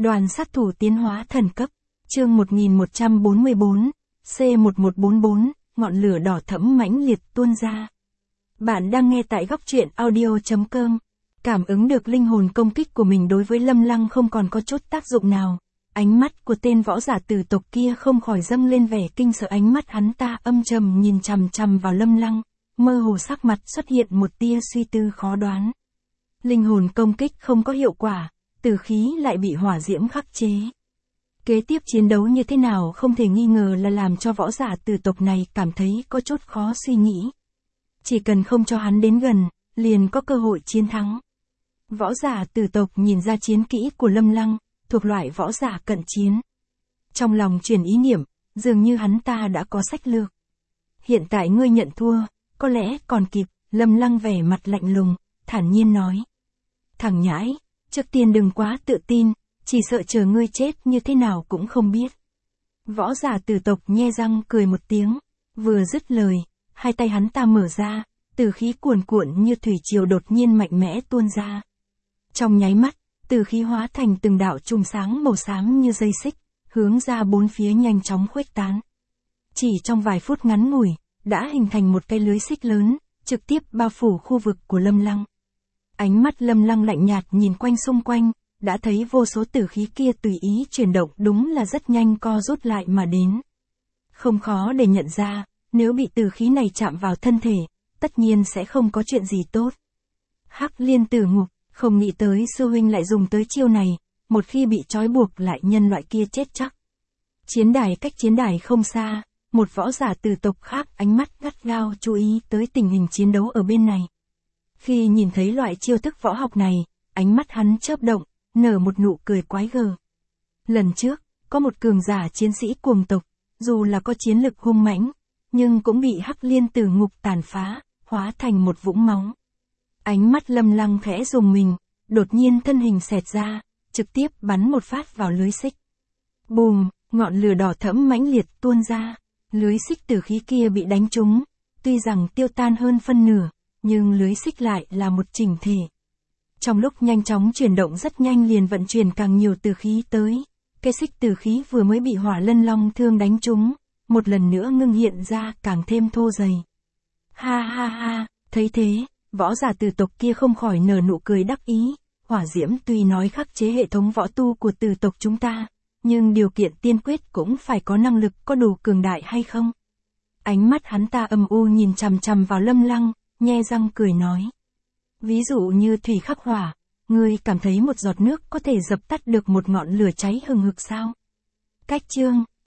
Đoàn sát thủ tiến hóa thần cấp, chương 1144, C1144, ngọn lửa đỏ thẫm mãnh liệt tuôn ra. Bạn đang nghe tại góc truyện audio.com. Cảm ứng được linh hồn công kích của mình đối với Lâm Lăng không còn có chút tác dụng nào. Ánh mắt của tên võ giả tử tộc kia không khỏi dâng lên vẻ kinh sợ, ánh mắt hắn ta âm trầm nhìn chằm chằm vào Lâm Lăng, mơ hồ sắc mặt xuất hiện một tia suy tư khó đoán. Linh hồn công kích không có hiệu quả, tử khí lại bị hỏa diễm khắc chế. Kế tiếp chiến đấu như thế nào không thể nghi ngờ là làm cho võ giả tử tộc này cảm thấy có chút khó suy nghĩ. Chỉ cần không cho hắn đến gần, liền có cơ hội chiến thắng. Võ giả tử tộc nhìn ra chiến kỹ của Lâm Lăng, thuộc loại võ giả cận chiến. Trong lòng chuyển ý niệm, dường như hắn ta đã có sách lược. Hiện tại ngươi nhận thua, có lẽ còn kịp, Lâm Lăng vẻ mặt lạnh lùng, thản nhiên nói. Thằng nhãi, trước tiên đừng quá tự tin, chỉ sợ chờ ngươi chết như thế nào cũng không biết. Võ giả tử tộc nhe răng cười một tiếng, vừa dứt lời, hai tay hắn ta mở ra, tử khí cuồn cuộn như thủy triều đột nhiên mạnh mẽ tuôn ra. Trong nháy mắt, tử khí hóa thành từng đạo chùm sáng màu xám như dây xích, hướng ra bốn phía nhanh chóng khuếch tán. Chỉ trong vài phút ngắn ngủi, đã hình thành một cái lưới xích lớn, trực tiếp bao phủ khu vực của Lâm Lăng. Ánh mắt Lâm Lăng lạnh nhạt nhìn quanh xung quanh, đã thấy vô số tử khí kia tùy ý chuyển động, đúng là rất nhanh co rút lại mà đến. Không khó để nhận ra, nếu bị tử khí này chạm vào thân thể, tất nhiên sẽ không có chuyện gì tốt. Hắc Liên Tử Ngục, không nghĩ tới sư huynh lại dùng tới chiêu này, một khi bị trói buộc lại nhân loại kia chết chắc. Chiến đài cách chiến đài không xa, một võ giả tử tộc khác ánh mắt gắt gao chú ý tới tình hình chiến đấu ở bên này. Khi nhìn thấy loại chiêu thức võ học này, ánh mắt hắn chớp động, nở một nụ cười quái gở. Lần trước, có một cường giả chiến sĩ cuồng tộc, dù là có chiến lực hung mãnh, nhưng cũng bị Hắc Liên Tử Ngục tàn phá, hóa thành một vũng máu. Ánh mắt Lâm Lăng khẽ rùng mình, đột nhiên thân hình xẹt ra, trực tiếp bắn một phát vào lưới xích. Bùm, ngọn lửa đỏ thẫm mãnh liệt tuôn ra, lưới xích tử khí kia bị đánh trúng, tuy rằng tiêu tan hơn phân nửa, nhưng lưới xích lại là một chỉnh thể. Trong lúc nhanh chóng chuyển động rất nhanh liền vận chuyển càng nhiều tử khí tới, cái xích tử khí vừa mới bị Hỏa Lân Long thương đánh trúng, một lần nữa ngưng hiện ra càng thêm thô dày. Ha ha ha, thấy thế, võ giả tử tộc kia không khỏi nở nụ cười đắc ý, hỏa diễm tuy nói khắc chế hệ thống võ tu của tử tộc chúng ta, nhưng điều kiện tiên quyết cũng phải có năng lực có đủ cường đại hay không. Ánh mắt hắn ta âm u nhìn chằm chằm vào Lâm Lăng, nhe răng cười nói. Ví dụ như thủy khắc hỏa, ngươi cảm thấy một giọt nước có thể dập tắt được một ngọn lửa cháy hừng hực sao? Cách chương